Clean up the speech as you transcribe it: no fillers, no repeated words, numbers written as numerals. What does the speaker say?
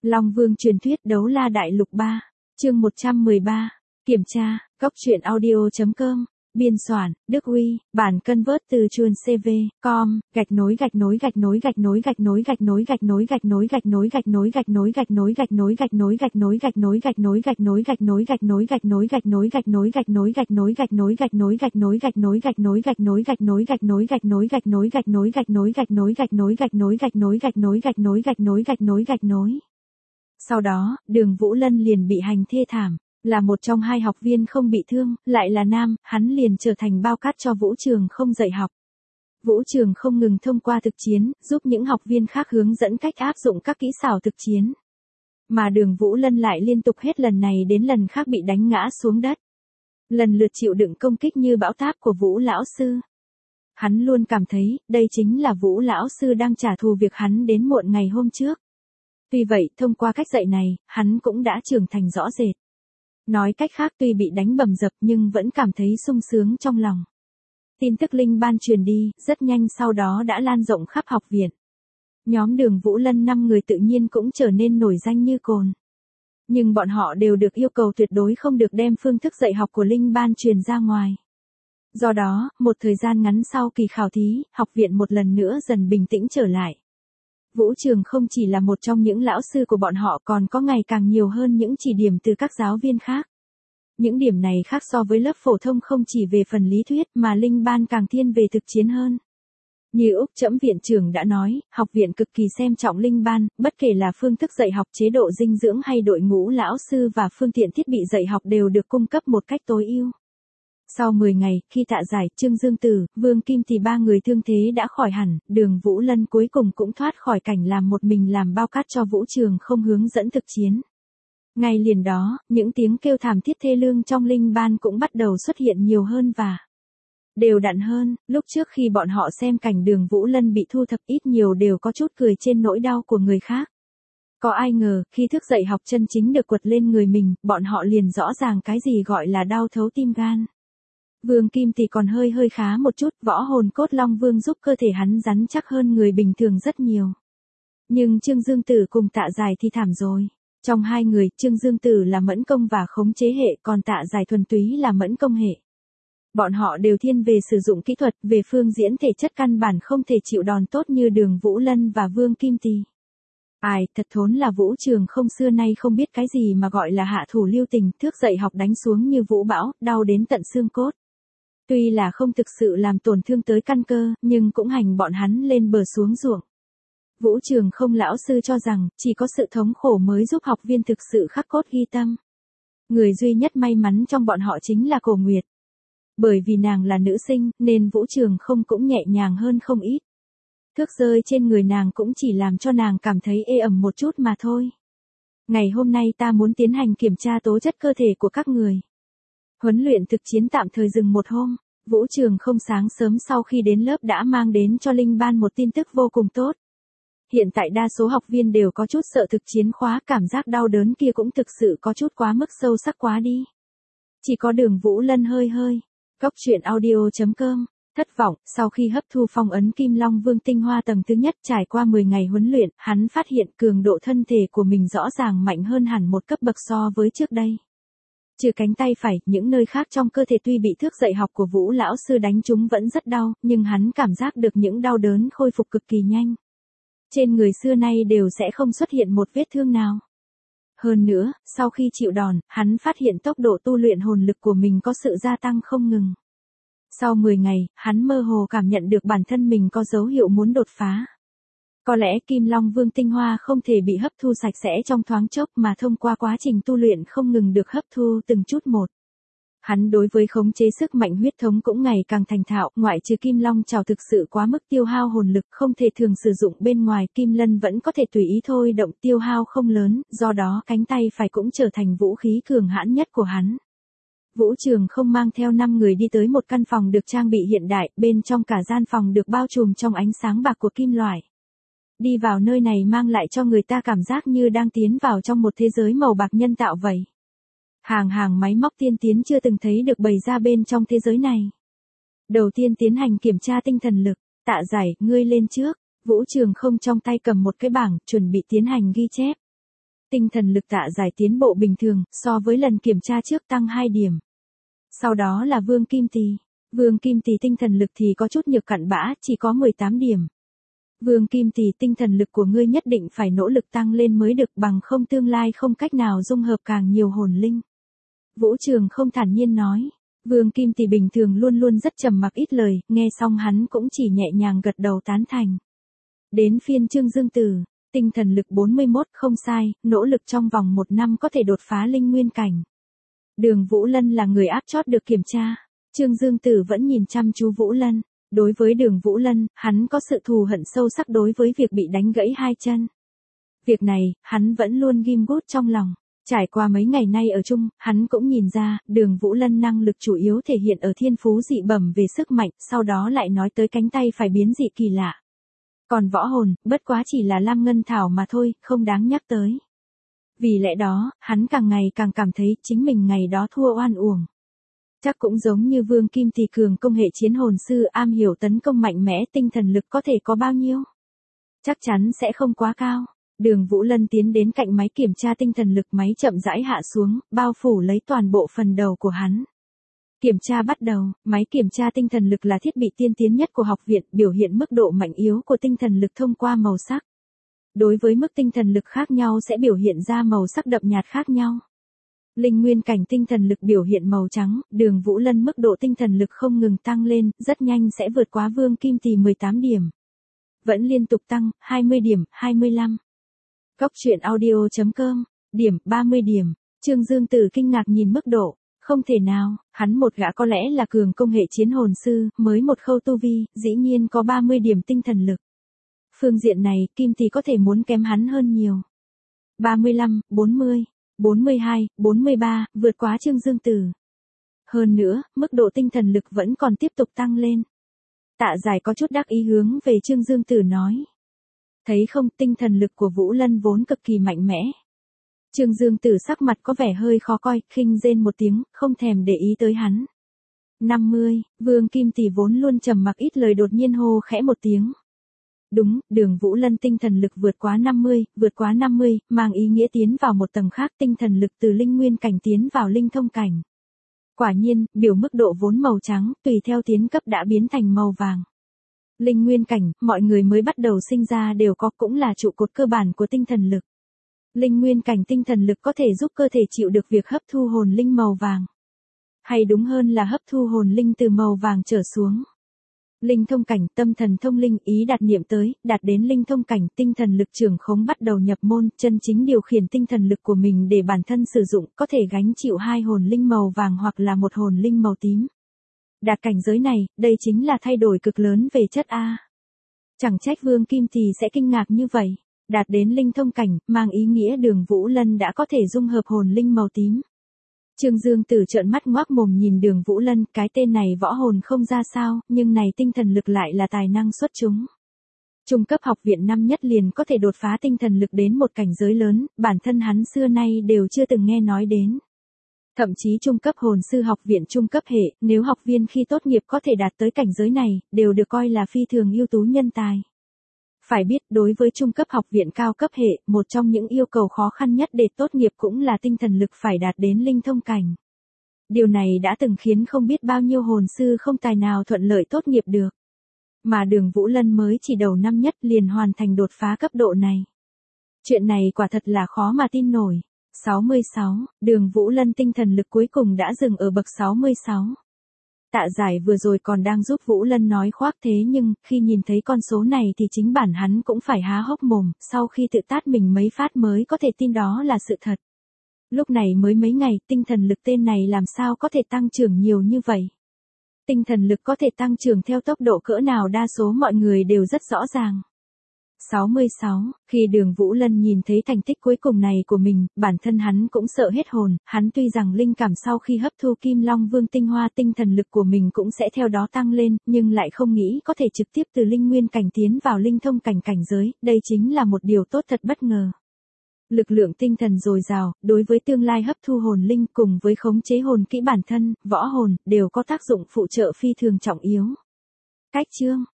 Long Vương truyền thuyết đấu la đại lục 3, chương 113, kiểm tra, góc truyện audio.com, biên soạn, Đức Huy, bản convert từ chuồn CV, com, gạch nối Sau đó, Đường Vũ Lân liền bị hành thê thảm, là một trong hai học viên không bị thương, lại là nam, hắn liền trở thành bao cát cho Vũ Trường không dạy học. Vũ Trường không ngừng thông qua thực chiến, giúp những học viên khác hướng dẫn cách áp dụng các kỹ xảo thực chiến. Mà Đường Vũ Lân lại liên tục hết lần này đến lần khác bị đánh ngã xuống đất. Lần lượt chịu đựng công kích như bão táp của Vũ lão sư. Hắn luôn cảm thấy, đây chính là Vũ lão sư đang trả thù việc hắn đến muộn ngày hôm trước. Tuy vậy, thông qua cách dạy này, hắn cũng đã trưởng thành rõ rệt. Nói cách khác tuy bị đánh bầm dập nhưng vẫn cảm thấy sung sướng trong lòng. Tin tức linh ban truyền đi, rất nhanh sau đó đã lan rộng khắp học viện. Nhóm Đường Vũ Lân 5 người tự nhiên cũng trở nên nổi danh như cồn. Nhưng bọn họ đều được yêu cầu tuyệt đối không được đem phương thức dạy học của linh ban truyền ra ngoài. Do đó, một thời gian ngắn sau kỳ khảo thí, học viện một lần nữa dần bình tĩnh trở lại. Vũ Trường không chỉ là một trong những lão sư của bọn họ còn có ngày càng nhiều hơn những chỉ điểm từ các giáo viên khác. Những điểm này khác so với lớp phổ thông không chỉ về phần lý thuyết mà linh ban càng thiên về thực chiến hơn. Như Úc Trẫm viện trưởng đã nói, học viện cực kỳ xem trọng linh ban, bất kể là phương thức dạy học, chế độ dinh dưỡng hay đội ngũ lão sư và phương tiện thiết bị dạy học đều được cung cấp một cách tối ưu. Sau 10 ngày, khi Tạ Giải, Trương Dương Tử, Vương Kim thì 3 người thương thế đã khỏi hẳn, Đường Vũ Lân cuối cùng cũng thoát khỏi cảnh làm một mình làm bao cát cho Vũ Trường không hướng dẫn thực chiến. Ngay liền đó, những tiếng kêu thảm thiết thê lương trong linh ban cũng bắt đầu xuất hiện nhiều hơn và đều đặn hơn, lúc trước khi bọn họ xem cảnh Đường Vũ Lân bị thu thập ít nhiều đều có chút cười trên nỗi đau của người khác. Có ai ngờ, khi thức dậy học chân chính được quật lên người mình, bọn họ liền rõ ràng cái gì gọi là đau thấu tim gan. Vương Kim thì còn hơi khá một chút, võ hồn cốt Long Vương giúp cơ thể hắn rắn chắc hơn người bình thường rất nhiều. Nhưng Trương Dương Tử cùng Tạ Giải thì thảm rồi. Trong hai người, Trương Dương Tử là mẫn công và khống chế hệ, còn Tạ Giải thuần túy là mẫn công hệ. Bọn họ đều thiên về sử dụng kỹ thuật, về phương diễn thể chất căn bản không thể chịu đòn tốt như Đường Vũ Lân và Vương Kim Tì. Ai, thật thốn là Vũ Trường không xưa nay không biết cái gì mà gọi là hạ thủ lưu tình, thước dậy học đánh xuống như vũ bão, đau đến tận xương cốt. Tuy là không thực sự làm tổn thương tới căn cơ, nhưng cũng hành bọn hắn lên bờ xuống ruộng. Vũ Trường không lão sư cho rằng, chỉ có sự thống khổ mới giúp học viên thực sự khắc cốt ghi tâm. Người duy nhất may mắn trong bọn họ chính là Cổ Nguyệt. Bởi vì nàng là nữ sinh, nên Vũ Trường không cũng nhẹ nhàng hơn không ít. Thước rơi trên người nàng cũng chỉ làm cho nàng cảm thấy ê ẩm một chút mà thôi. Ngày hôm nay ta muốn tiến hành kiểm tra tố chất cơ thể của các người. Huấn luyện thực chiến tạm thời dừng một hôm, Vũ Trường không sáng sớm sau khi đến lớp đã mang đến cho linh ban một tin tức vô cùng tốt. Hiện tại đa số học viên đều có chút sợ thực chiến khóa, cảm giác đau đớn kia cũng thực sự có chút quá mức sâu sắc quá đi. Chỉ có Đường Vũ Lân hơi. Góc truyện audio.com, thất vọng, sau khi hấp thu phong ấn Kim Long Vương tinh hoa tầng thứ nhất trải qua 10 ngày huấn luyện, hắn phát hiện cường độ thân thể của mình rõ ràng mạnh hơn hẳn một cấp bậc so với trước đây. Trừ cánh tay phải, những nơi khác trong cơ thể tuy bị thước dậy học của Vũ lão sư đánh trúng vẫn rất đau, nhưng hắn cảm giác được những đau đớn khôi phục cực kỳ nhanh. Trên người xưa nay đều sẽ không xuất hiện một vết thương nào. Hơn nữa, sau khi chịu đòn, hắn phát hiện tốc độ tu luyện hồn lực của mình có sự gia tăng không ngừng. Sau 10 ngày, hắn mơ hồ cảm nhận được bản thân mình có dấu hiệu muốn đột phá. Có lẽ Kim Long Vương tinh hoa không thể bị hấp thu sạch sẽ trong thoáng chốc mà thông qua quá trình tu luyện không ngừng được hấp thu từng chút một. Hắn đối với khống chế sức mạnh huyết thống cũng ngày càng thành thạo, ngoại trừ Kim Long Trảo thực sự quá mức tiêu hao hồn lực không thể thường sử dụng bên ngoài, Kim Lân vẫn có thể tùy ý thôi động tiêu hao không lớn, do đó cánh tay phải cũng trở thành vũ khí cường hãn nhất của hắn. Vũ Trường không mang theo 5 người đi tới một căn phòng được trang bị hiện đại, bên trong cả gian phòng được bao trùm trong ánh sáng bạc của kim loại. Đi vào nơi này mang lại cho người ta cảm giác như đang tiến vào trong một thế giới màu bạc nhân tạo vậy. Hàng máy móc tiên tiến chưa từng thấy được bày ra bên trong thế giới này. Đầu tiên tiến hành kiểm tra tinh thần lực, Tạ Giải, ngươi lên trước. Vũ Trường không trong tay cầm một cái bảng, chuẩn bị tiến hành ghi chép. Tinh thần lực Tạ Giải tiến bộ bình thường, so với lần kiểm tra trước tăng 2 điểm. Sau đó là Vương Kim Tỳ. Vương Kim Tỳ tinh thần lực thì có chút nhược cặn bã, chỉ có 18 điểm. Vương Kim Tỳ, tinh thần lực của ngươi nhất định phải nỗ lực tăng lên mới được, bằng không tương lai không cách nào dung hợp càng nhiều hồn linh. Vũ Trường không thản nhiên nói. Vương Kim Tỳ bình thường luôn luôn rất trầm mặc ít lời, nghe xong hắn cũng chỉ nhẹ nhàng gật đầu tán thành. Đến phiên Trương Dương Tử, tinh thần lực 41 không sai, nỗ lực trong vòng 1 năm có thể đột phá linh nguyên cảnh. Đường Vũ Lân là người áp chót được kiểm tra. Trương Dương Tử vẫn nhìn chăm chú Vũ Lân. Đối với Đường Vũ Lân, hắn có sự thù hận sâu sắc đối với việc bị đánh gãy 2 chân. Việc này, hắn vẫn luôn ghim gút trong lòng. Trải qua mấy ngày nay ở chung, hắn cũng nhìn ra, Đường Vũ Lân năng lực chủ yếu thể hiện ở thiên phú dị bẩm về sức mạnh, sau đó lại nói tới cánh tay phải biến dị kỳ lạ. Còn võ hồn, bất quá chỉ là Lam Ngân Thảo mà thôi, không đáng nhắc tới. Vì lẽ đó, hắn càng ngày càng cảm thấy chính mình ngày đó thua oan uổng. Chắc cũng giống như Vương Kim Tỳ cường công hệ chiến hồn sư, am hiểu tấn công mạnh mẽ, tinh thần lực có thể có bao nhiêu? Chắc chắn sẽ không quá cao. Đường Vũ Lân tiến đến cạnh máy kiểm tra tinh thần lực, máy chậm rãi hạ xuống, bao phủ lấy toàn bộ phần đầu của hắn. Kiểm tra bắt đầu, máy kiểm tra tinh thần lực là thiết bị tiên tiến nhất của học viện, biểu hiện mức độ mạnh yếu của tinh thần lực thông qua màu sắc. Đối với mức tinh thần lực khác nhau sẽ biểu hiện ra màu sắc đậm nhạt khác nhau. Linh nguyên cảnh tinh thần lực biểu hiện màu trắng, Đường Vũ Lân mức độ tinh thần lực không ngừng tăng lên, rất nhanh sẽ vượt quá Vương Kim Tỳ 18 điểm. Vẫn liên tục tăng, 20 điểm, 25. Góc truyện audio.com, điểm, 30 điểm. Trương Dương Tử kinh ngạc nhìn mức độ. Không thể nào, hắn một gã có lẽ là cường công hệ chiến hồn sư, mới một khâu tu vi, dĩ nhiên có 30 điểm tinh thần lực. Phương diện này, Kim Tỳ có thể muốn kém hắn hơn nhiều. 35, 40, 42, 43, vượt quá Trương Dương Tử. Hơn nữa, mức độ tinh thần lực vẫn còn tiếp tục tăng lên. Tạ Giải có chút đắc ý hướng về Trương Dương Tử nói. Thấy không, tinh thần lực của Vũ Lân vốn cực kỳ mạnh mẽ. Trương Dương Tử sắc mặt có vẻ hơi khó coi, khinh rên một tiếng, không thèm để ý tới hắn. 50, Vương Kim Tỳ vốn luôn trầm mặc ít lời đột nhiên hô khẽ một tiếng. Đúng, Đường Vũ Lân tinh thần lực vượt quá 50, mang ý nghĩa tiến vào một tầng khác, tinh thần lực từ linh nguyên cảnh tiến vào linh thông cảnh. Quả nhiên, biểu mức độ vốn màu trắng, tùy theo tiến cấp đã biến thành màu vàng. Linh nguyên cảnh, mọi người mới bắt đầu sinh ra đều có, cũng là trụ cột cơ bản của tinh thần lực. Linh nguyên cảnh tinh thần lực có thể giúp cơ thể chịu được việc hấp thu hồn linh màu vàng. Hay đúng hơn là hấp thu hồn linh từ màu vàng trở xuống. Linh thông cảnh, tâm thần thông linh, ý đạt niệm tới, đạt đến linh thông cảnh, tinh thần lực trưởng khống bắt đầu nhập môn, chân chính điều khiển tinh thần lực của mình để bản thân sử dụng, có thể gánh chịu 2 hồn linh màu vàng hoặc là 1 hồn linh màu tím. Đạt cảnh giới này, đây chính là thay đổi cực lớn về chất A. Chẳng trách Vương Kim Tỳ sẽ kinh ngạc như vậy. Đạt đến linh thông cảnh, mang ý nghĩa Đường Vũ Lân đã có thể dung hợp hồn linh màu tím. Trương Dương Tử trợn mắt ngoác mồm nhìn Đường Vũ Lân, cái tên này võ hồn không ra sao, nhưng này tinh thần lực lại là tài năng xuất chúng. Trung cấp học viện năm nhất liền có thể đột phá tinh thần lực đến một cảnh giới lớn, bản thân hắn xưa nay đều chưa từng nghe nói đến. Thậm chí trung cấp hồn sư học viện trung cấp hệ, nếu học viên khi tốt nghiệp có thể đạt tới cảnh giới này, đều được coi là phi thường ưu tú nhân tài. Phải biết, đối với trung cấp học viện cao cấp hệ, một trong những yêu cầu khó khăn nhất để tốt nghiệp cũng là tinh thần lực phải đạt đến linh thông cảnh. Điều này đã từng khiến không biết bao nhiêu hồn sư không tài nào thuận lợi tốt nghiệp được. Mà Đường Vũ Lân mới chỉ đầu năm nhất liền hoàn thành đột phá cấp độ này. Chuyện này quả thật là khó mà tin nổi. 66, Đường Vũ Lân tinh thần lực cuối cùng đã dừng ở bậc 66. Tạ Giải vừa rồi còn đang giúp Vũ Lân nói khoác thế nhưng, khi nhìn thấy con số này thì chính bản hắn cũng phải há hốc mồm, sau khi tự tát mình mấy phát mới có thể tin đó là sự thật. Lúc này mới mấy ngày, tinh thần lực tên này làm sao có thể tăng trưởng nhiều như vậy? Tinh thần lực có thể tăng trưởng theo tốc độ cỡ nào đa số mọi người đều rất rõ ràng. 66, khi Đường Vũ Lân nhìn thấy thành tích cuối cùng này của mình, bản thân hắn cũng sợ hết hồn, hắn tuy rằng linh cảm sau khi hấp thu Kim Long Vương tinh hoa tinh thần lực của mình cũng sẽ theo đó tăng lên, nhưng lại không nghĩ có thể trực tiếp từ linh nguyên cảnh tiến vào linh thông cảnh cảnh giới, đây chính là một điều tốt thật bất ngờ. Lực lượng tinh thần dồi dào, đối với tương lai hấp thu hồn linh cùng với khống chế hồn kỹ bản thân, võ hồn, đều có tác dụng phụ trợ phi thường trọng yếu. Cách chương